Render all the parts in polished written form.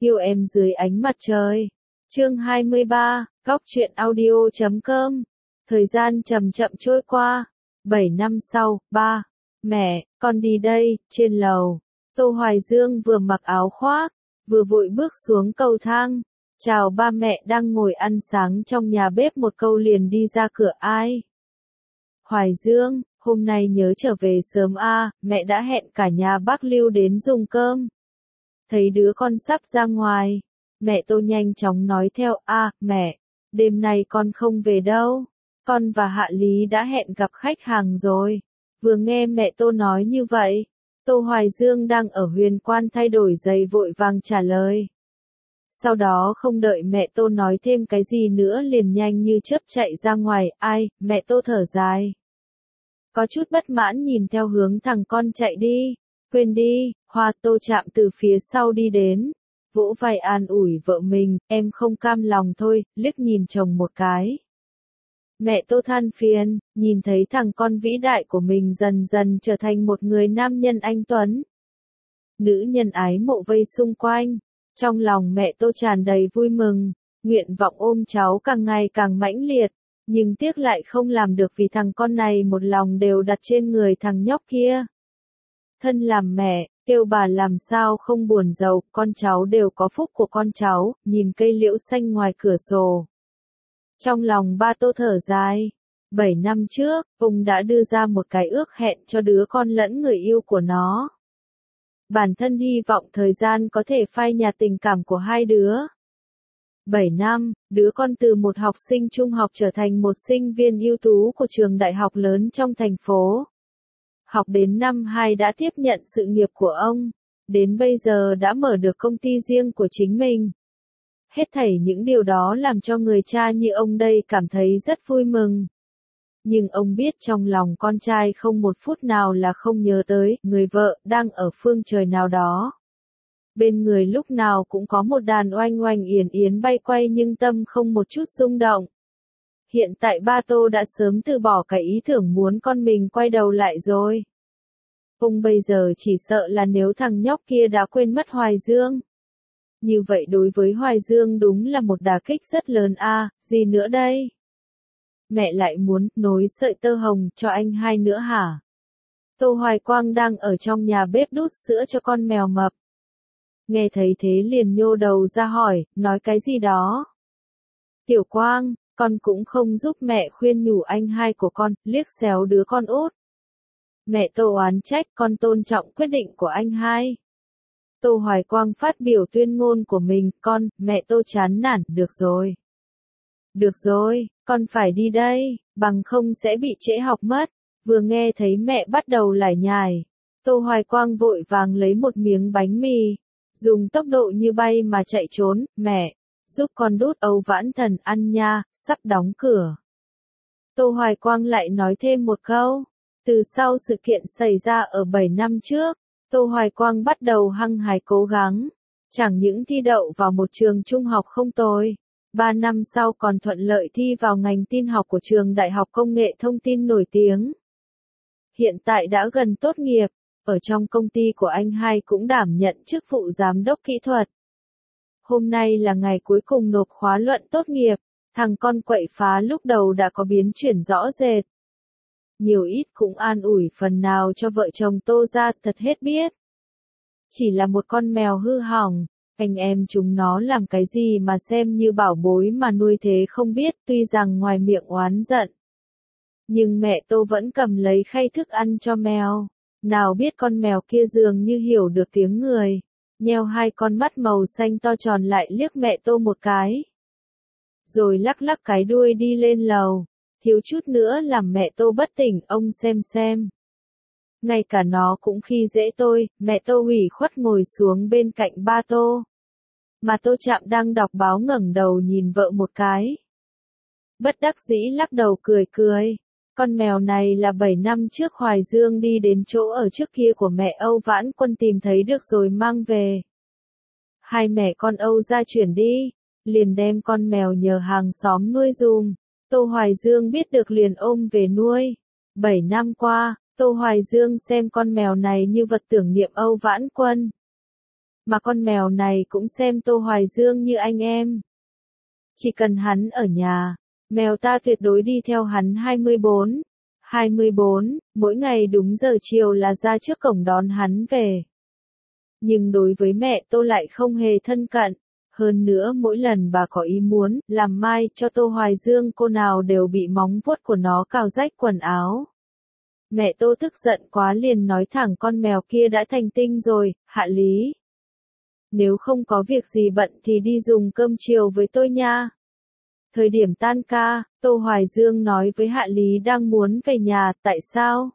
Yêu em dưới ánh mặt trời. Chương 23, Góc truyện audio.com. Thời gian chậm chậm trôi qua. 7 năm sau, ba. Mẹ, con đi đây. Trên lầu, Tô Hoài Dương vừa mặc áo khoác, vừa vội bước xuống cầu thang. Chào ba mẹ đang ngồi ăn sáng trong nhà bếp, một câu liền đi ra cửa. Ai? Hoài Dương, hôm nay nhớ trở về sớm a, mẹ đã hẹn cả nhà bác Lưu đến dùng cơm. Thấy đứa con sắp ra ngoài, mẹ Tô nhanh chóng nói theo. Mẹ, đêm nay con không về đâu, con và Hạ Lý đã hẹn gặp khách hàng rồi. Vừa nghe mẹ Tô nói như vậy, Tô Hoài Dương đang ở Huyền Quan thay đổi giày vội vàng trả lời. Sau đó không đợi mẹ Tô nói thêm cái gì nữa liền nhanh như chớp chạy ra ngoài. Mẹ Tô thở dài, có chút bất mãn nhìn theo hướng thằng con chạy đi. Quên đi, Hoa. Tô Trạm từ phía sau đi đến, vỗ vai an ủi vợ mình, em không cam lòng thôi, liếc nhìn chồng một cái. Mẹ Tô than phiền, nhìn thấy thằng con vĩ đại của mình dần dần trở thành một người nam nhân anh tuấn. Nữ nhân ái mộ vây xung quanh, trong lòng mẹ Tô tràn đầy vui mừng, nguyện vọng ôm cháu càng ngày càng mãnh liệt, nhưng tiếc lại không làm được vì thằng con này một lòng đều đặt trên người thằng nhóc kia. Thân làm mẹ, kêu bà làm sao không buồn giàu, con cháu đều có phúc của con cháu. Nhìn cây liễu xanh ngoài cửa sổ, trong lòng ba Tô thở dài. 7 năm trước, ông đã đưa ra một cái ước hẹn cho đứa con lẫn người yêu của nó. Bản thân hy vọng thời gian có thể phai nhạt tình cảm của hai đứa. 7 năm, đứa con từ một học sinh trung học trở thành một sinh viên ưu tú của trường đại học lớn trong thành phố. Học đến năm 2 đã tiếp nhận sự nghiệp của ông, đến bây giờ đã mở được công ty riêng của chính mình. Hết thảy những điều đó làm cho người cha như ông đây cảm thấy rất vui mừng. Nhưng ông biết trong lòng con trai không một phút nào là không nhớ tới người vợ đang ở phương trời nào đó. Bên người lúc nào cũng có một đàn oanh oanh yến yến bay quay nhưng tâm không một chút rung động. Hiện tại ba Tô đã sớm từ bỏ cái ý tưởng muốn con mình quay đầu lại rồi. Ông bây giờ chỉ sợ là nếu thằng nhóc kia đã quên mất Hoài Dương. Như vậy đối với Hoài Dương đúng là một đả kích rất lớn. Gì nữa đây? Mẹ lại muốn nối sợi tơ hồng cho anh hai nữa hả? Tô Hoài Quang đang ở trong nhà bếp đút sữa cho con mèo mập. Nghe thấy thế liền nhô đầu ra hỏi, nói cái gì đó? Tiểu Quang, con cũng không giúp mẹ khuyên nhủ anh hai của con, liếc xéo đứa con út. Mẹ Tô oán trách, con tôn trọng quyết định của anh hai. Tô Hoài Quang phát biểu tuyên ngôn của mình, mẹ Tô chán nản, được rồi. Được rồi, con phải đi đây, bằng không sẽ bị trễ học mất. Vừa nghe thấy mẹ bắt đầu lải nhải, Tô Hoài Quang vội vàng lấy một miếng bánh mì, dùng tốc độ như bay mà chạy trốn. Mẹ, giúp con đút Âu Vãn Thần ăn nha, sắp đóng cửa. Tô Hoài Quang lại nói thêm một câu. Từ sau sự kiện xảy ra ở 7 năm trước, Tô Hoài Quang bắt đầu hăng hái cố gắng. Chẳng những thi đậu vào một trường trung học không tồi, 3 năm sau còn thuận lợi thi vào ngành tin học của trường Đại học Công nghệ Thông tin nổi tiếng. Hiện tại đã gần tốt nghiệp, ở trong công ty của anh hai cũng đảm nhận chức vụ giám đốc kỹ thuật. Hôm nay là ngày cuối cùng nộp khóa luận tốt nghiệp, thằng con quậy phá lúc đầu đã có biến chuyển rõ rệt. Nhiều ít cũng an ủi phần nào cho vợ chồng Tô ra, thật hết biết. Chỉ là một con mèo hư hỏng, anh em chúng nó làm cái gì mà xem như bảo bối mà nuôi thế không biết, tuy rằng ngoài miệng oán giận. Nhưng mẹ Tô vẫn cầm lấy khay thức ăn cho mèo, nào biết con mèo kia dường như hiểu được tiếng người, nheo hai con mắt màu xanh to tròn lại liếc mẹ Tô một cái. Rồi lắc lắc cái đuôi đi lên lầu. Thiếu chút nữa làm mẹ Tô bất tỉnh, ông xem. Ngay cả nó cũng khi dễ tôi, mẹ Tô ủy khuất ngồi xuống bên cạnh ba Tô. Mà Tô Trạm đang đọc báo ngẩng đầu nhìn vợ một cái. Bất đắc dĩ lắc đầu cười. Con mèo này là 7 năm trước Hoài Dương đi đến chỗ ở trước kia của mẹ Âu Vãn Quân tìm thấy được rồi mang về. Hai mẹ con Âu ra chuyển đi, liền đem con mèo nhờ hàng xóm nuôi dùm. Tô Hoài Dương biết được liền ôm về nuôi. 7 năm qua, Tô Hoài Dương xem con mèo này như vật tưởng niệm Âu Vãn Quân. Mà con mèo này cũng xem Tô Hoài Dương như anh em. Chỉ cần hắn ở nhà, mèo ta tuyệt đối đi theo hắn 24, mỗi ngày đúng giờ chiều là ra trước cổng đón hắn về. Nhưng đối với mẹ Tô lại không hề thân cận. Hơn nữa mỗi lần bà có ý muốn làm mai cho Tô Hoài Dương cô nào đều bị móng vuốt của nó cào rách quần áo. Mẹ Tô tức giận quá liền nói thẳng con mèo kia đã thành tinh rồi, Hạ Lý. Nếu không có việc gì bận thì đi dùng cơm chiều với tôi nha. Thời điểm tan ca, Tô Hoài Dương nói với Hạ Lý đang muốn về nhà, tại sao?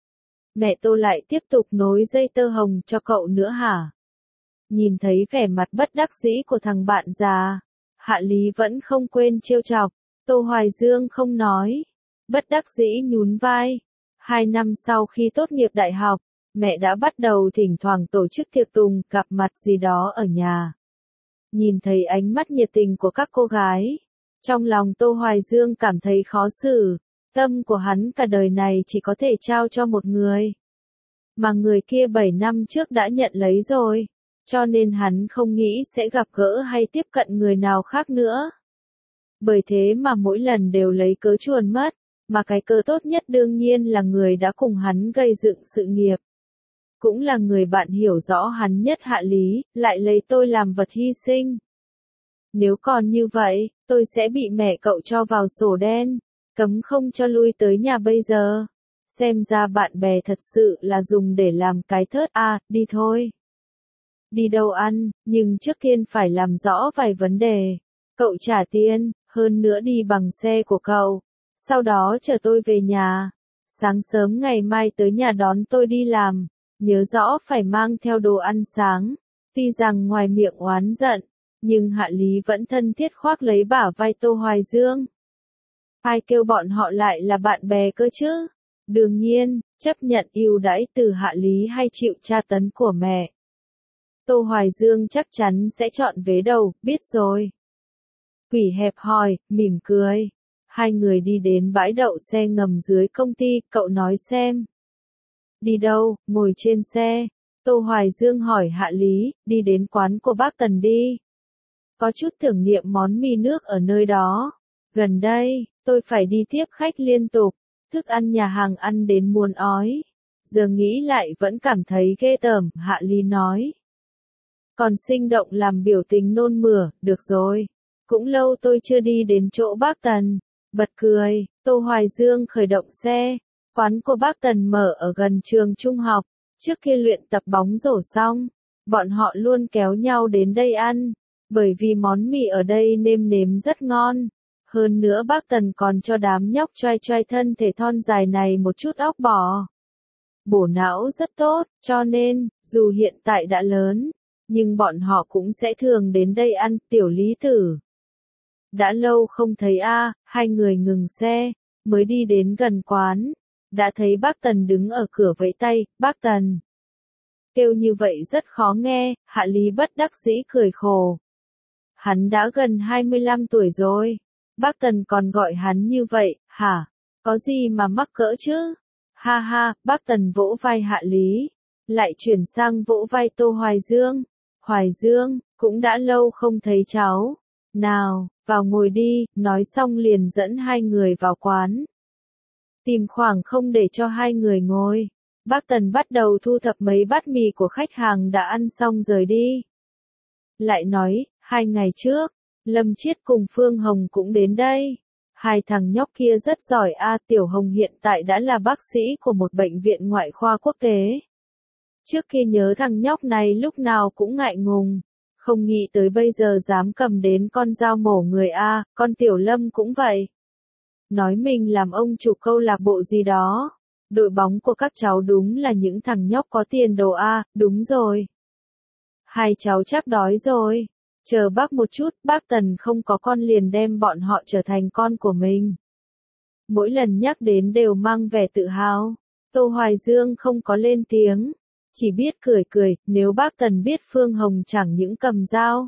Mẹ Tô lại tiếp tục nối dây tơ hồng cho cậu nữa hả? Nhìn thấy vẻ mặt bất đắc dĩ của thằng bạn già, Hạ Lý vẫn không quên trêu chọc, Tô Hoài Dương không nói. Bất đắc dĩ nhún vai. 2 năm sau khi tốt nghiệp đại học, mẹ đã bắt đầu thỉnh thoảng tổ chức tiệc tùng, gặp mặt gì đó ở nhà. Nhìn thấy ánh mắt nhiệt tình của các cô gái, trong lòng Tô Hoài Dương cảm thấy khó xử, tâm của hắn cả đời này chỉ có thể trao cho một người. Mà người kia 7 năm trước đã nhận lấy rồi, cho nên hắn không nghĩ sẽ gặp gỡ hay tiếp cận người nào khác nữa. Bởi thế mà mỗi lần đều lấy cớ chuồn mất, mà cái cớ tốt nhất đương nhiên là người đã cùng hắn gây dựng sự nghiệp. Cũng là người bạn hiểu rõ hắn nhất, Hạ Lý, lại lấy tôi làm vật hy sinh. Nếu còn như vậy, tôi sẽ bị mẹ cậu cho vào sổ đen, cấm không cho lui tới nhà bây giờ. Xem ra bạn bè thật sự là dùng để làm cái thớt à, đi thôi. Đi đâu ăn, nhưng trước tiên phải làm rõ vài vấn đề. Cậu trả tiền, hơn nữa đi bằng xe của cậu. Sau đó chờ tôi về nhà. Sáng sớm ngày mai tới nhà đón tôi đi làm. Nhớ rõ phải mang theo đồ ăn sáng. Tuy rằng ngoài miệng oán giận, nhưng Hạ Lý vẫn thân thiết khoác lấy bả vai Tô Hoài Dương. Ai kêu bọn họ lại là bạn bè cơ chứ? Đương nhiên, chấp nhận ưu đãi từ Hạ Lý hay chịu tra tấn của mẹ. Tô Hoài Dương chắc chắn sẽ chọn vế đầu, biết rồi. Quỷ hẹp hòi, mỉm cười. Hai người đi đến bãi đậu xe ngầm dưới công ty, cậu nói xem. Đi đâu, ngồi trên xe. Tô Hoài Dương hỏi Hạ Lý, đi đến quán của bác Tần đi. Có chút tưởng niệm món mì nước ở nơi đó. Gần đây, tôi phải đi tiếp khách liên tục. Thức ăn nhà hàng ăn đến muốn ói. Giờ nghĩ lại vẫn cảm thấy ghê tởm, Hạ Lý nói. Còn sinh động làm biểu tình nôn mửa, được rồi. Cũng lâu tôi chưa đi đến chỗ bác Tần. Bật cười, Tô Hoài Dương khởi động xe. Quán của bác Tần mở ở gần trường trung học. Trước kia luyện tập bóng rổ xong, bọn họ luôn kéo nhau đến đây ăn. Bởi vì món mì ở đây nêm nếm rất ngon. Hơn nữa bác Tần còn cho đám nhóc choai choai thân thể thon dài này một chút óc bò. Bổ não rất tốt, cho nên, dù hiện tại đã lớn, nhưng bọn họ cũng sẽ thường đến đây ăn. Tiểu Lý Tử. Đã lâu không thấy a, hai người ngừng xe, mới đi đến gần quán. Đã thấy bác Tần đứng ở cửa vẫy tay, bác Tần. Kêu như vậy rất khó nghe, Hạ Lý bất đắc dĩ cười khổ. Hắn đã gần 25 tuổi rồi. Bác Tần còn gọi hắn như vậy, hả? Có gì mà mắc cỡ chứ? Ha ha, bác Tần vỗ vai Hạ Lý. Lại chuyển sang vỗ vai Tô Hoài Dương. Hoài Dương, cũng đã lâu không thấy cháu. Nào, vào ngồi đi, nói xong liền dẫn hai người vào quán. Tìm khoảng không để cho hai người ngồi. Bác Tần bắt đầu thu thập mấy bát mì của khách hàng đã ăn xong rời đi. Lại nói, 2 ngày trước, Lâm Chiết cùng Phương Hồng cũng đến đây. Hai thằng nhóc kia rất giỏi a, Tiểu Hồng hiện tại đã là bác sĩ của một bệnh viện ngoại khoa quốc tế. Trước kia nhớ thằng nhóc này lúc nào cũng ngại ngùng, không nghĩ tới bây giờ dám cầm đến con dao mổ người a, con Tiểu Lâm cũng vậy. Nói mình làm ông chủ câu lạc bộ gì đó. Đội bóng của các cháu đúng là những thằng nhóc có tiền đồ a, đúng rồi. Hai cháu chắc đói rồi. Chờ bác một chút, bác Tần không có con liền đem bọn họ trở thành con của mình. Mỗi lần nhắc đến đều mang vẻ tự hào. Tô Hoài Dương không có lên tiếng, chỉ biết cười cười, nếu bác Tần biết Phương Hồng chẳng những cầm dao,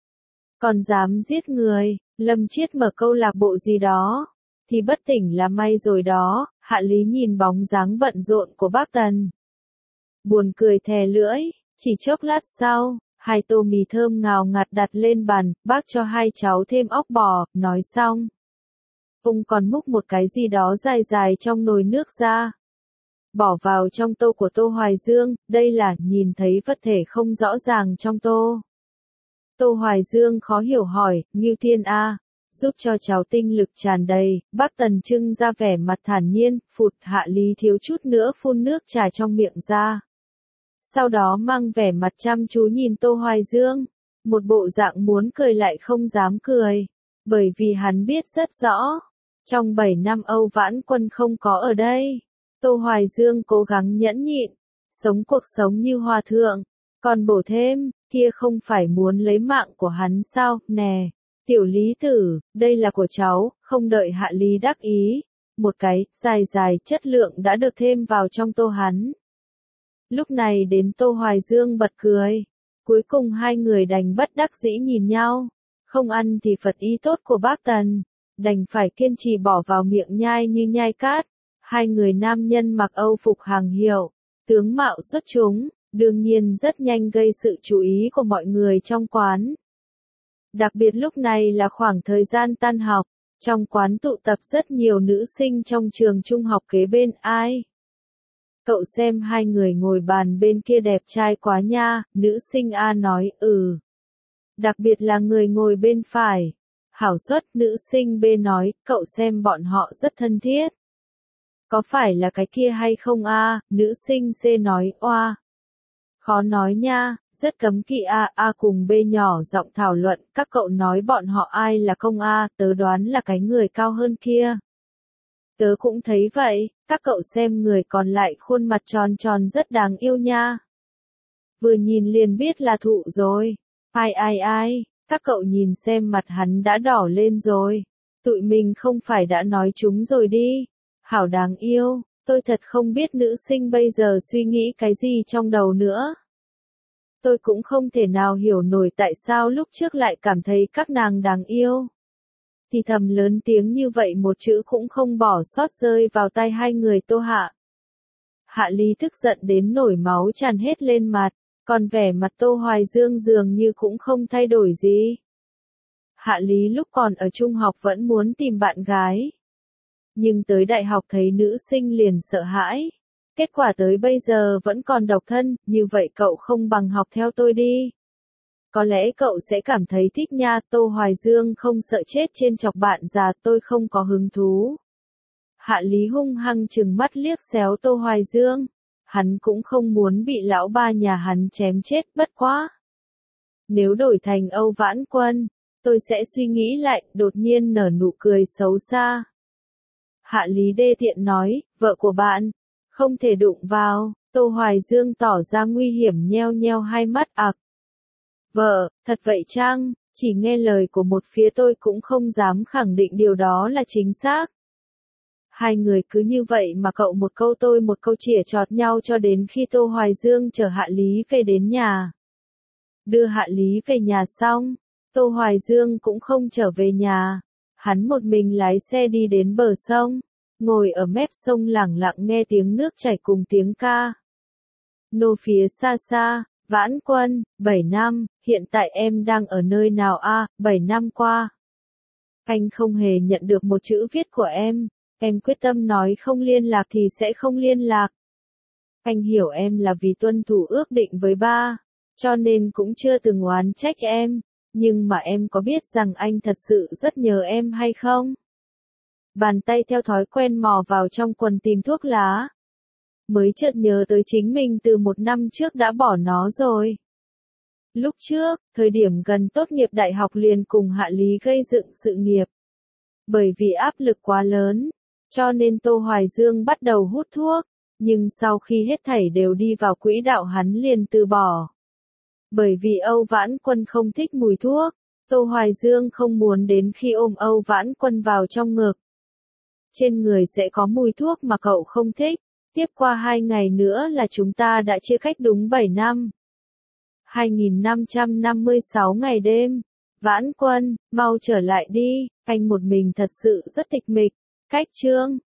còn dám giết người, Lâm Chiết mở câu lạc bộ gì đó, thì bất tỉnh là may rồi đó. Hạ Lý nhìn bóng dáng bận rộn của bác Tần. Buồn cười thè lưỡi, chỉ chốc lát sau, 2 tô mì thơm ngào ngạt đặt lên bàn, bác cho hai cháu thêm óc bò, nói xong. Ông còn múc một cái gì đó dài dài trong nồi nước ra. Bỏ vào trong tô của Tô Hoài Dương, đây là, nhìn thấy vật thể không rõ ràng trong tô. Tô Hoài Dương khó hiểu hỏi, Ngưu Thiên A, giúp cho cháu tinh lực tràn đầy, bác Tần trưng ra vẻ mặt thản nhiên, phụt Hạ Lý thiếu chút nữa phun nước trà trong miệng ra. Sau đó mang vẻ mặt chăm chú nhìn Tô Hoài Dương, một bộ dạng muốn cười lại không dám cười, bởi vì hắn biết rất rõ, trong 7 năm Âu Vãn Quân không có ở đây, Tô Hoài Dương cố gắng nhẫn nhịn, sống cuộc sống như hòa thượng, còn bổ thêm, kia không phải muốn lấy mạng của hắn sao, nè, tiểu Lý tử, đây là của cháu, không đợi Hạ Lý đắc ý, một cái, dài dài chất lượng đã được thêm vào trong tô hắn. Lúc này đến Tô Hoài Dương bật cười. Cuối cùng hai người đành bất đắc dĩ nhìn nhau. Không ăn thì Phật ý tốt của bác Tần. Đành phải kiên trì bỏ vào miệng nhai như nhai cát. Hai người nam nhân mặc Âu phục hàng hiệu. Tướng mạo xuất chúng. Đương nhiên rất nhanh gây sự chú ý của mọi người trong quán. Đặc biệt lúc này là khoảng thời gian tan học. Trong quán tụ tập rất nhiều nữ sinh trong trường trung học kế bên ai. Cậu xem hai người ngồi bàn bên kia đẹp trai quá nha, nữ sinh A nói, Đặc biệt là người ngồi bên phải. Hảo suất, nữ sinh B nói, cậu xem bọn họ rất thân thiết. Có phải là cái kia hay không A, nữ sinh C nói, oa. Khó nói nha, rất cấm kỵ A cùng B nhỏ giọng thảo luận, các cậu nói bọn họ ai là công A, tớ đoán là cái người cao hơn kia. Tớ cũng thấy vậy, các cậu xem người còn lại khuôn mặt tròn tròn rất đáng yêu nha. Vừa nhìn liền biết là thụ rồi. Ai, các cậu nhìn xem mặt hắn đã đỏ lên rồi. Tụi mình không phải đã nói chúng rồi đi. Hảo đáng yêu, tôi thật không biết nữ sinh bây giờ suy nghĩ cái gì trong đầu nữa. Tôi cũng không thể nào hiểu nổi tại sao lúc trước lại cảm thấy các nàng đáng yêu. Thì thầm lớn tiếng như vậy một chữ cũng không bỏ sót rơi vào tai hai người Tô Hạ. Hạ Lý tức giận đến nổi máu tràn hết lên mặt, còn vẻ mặt Tô Hoài Dương dường như cũng không thay đổi gì. Hạ Lý lúc còn ở trung học vẫn muốn tìm bạn gái. Nhưng tới đại học thấy nữ sinh liền sợ hãi. Kết quả tới bây giờ vẫn còn độc thân, như vậy cậu không bằng học theo tôi đi. Có lẽ cậu sẽ cảm thấy thích nha, Tô Hoài Dương không sợ chết trên chọc bạn già, tôi không có hứng thú. Hạ Lý hung hăng trừng mắt liếc xéo Tô Hoài Dương. Hắn cũng không muốn bị lão ba nhà hắn chém chết, bất quá. Nếu đổi thành Âu Vãn Quân, tôi sẽ suy nghĩ lại, đột nhiên nở nụ cười xấu xa. Hạ Lý đê tiện nói, vợ của bạn, không thể đụng vào, Tô Hoài Dương tỏ ra nguy hiểm nheo nheo hai mắt ạc. Vợ, thật vậy chăng, chỉ nghe lời của một phía tôi cũng không dám khẳng định điều đó là chính xác. Hai người cứ như vậy mà cậu một câu tôi một câu chỉa chọt nhau cho đến khi Tô Hoài Dương chở Hạ Lý về đến nhà. Đưa Hạ Lý về nhà xong, Tô Hoài Dương cũng không trở về nhà. Hắn một mình lái xe đi đến bờ sông, ngồi ở mép sông lẳng lặng nghe tiếng nước chảy cùng tiếng ca. Nô phía xa xa, Vãn Quân, 7 năm, hiện tại em đang ở nơi nào a? 7 năm qua. Anh không hề nhận được một chữ viết của em quyết tâm nói không liên lạc thì sẽ không liên lạc. Anh hiểu em là vì tuân thủ ước định với ba, cho nên cũng chưa từng oán trách em, nhưng mà em có biết rằng anh thật sự rất nhớ em hay không? Bàn tay theo thói quen mò vào trong quần tìm thuốc lá. Mới chợt nhớ tới chính mình từ 1 năm trước đã bỏ nó rồi. Lúc trước, thời điểm gần tốt nghiệp đại học liền cùng Hạ Lý gây dựng sự nghiệp. Bởi vì áp lực quá lớn, cho nên Tô Hoài Dương bắt đầu hút thuốc, nhưng sau khi hết thảy đều đi vào quỹ đạo hắn liền từ bỏ. Bởi vì Âu Vãn Quân không thích mùi thuốc, Tô Hoài Dương không muốn đến khi ôm Âu Vãn Quân vào trong ngực. Trên người sẽ có mùi thuốc mà cậu không thích. Tiếp qua 2 ngày nữa là chúng ta đã chia cách đúng 7 năm. 2556 ngày đêm. Vãn Quân, mau trở lại đi, anh một mình thật sự rất tịch mịch. Cách chương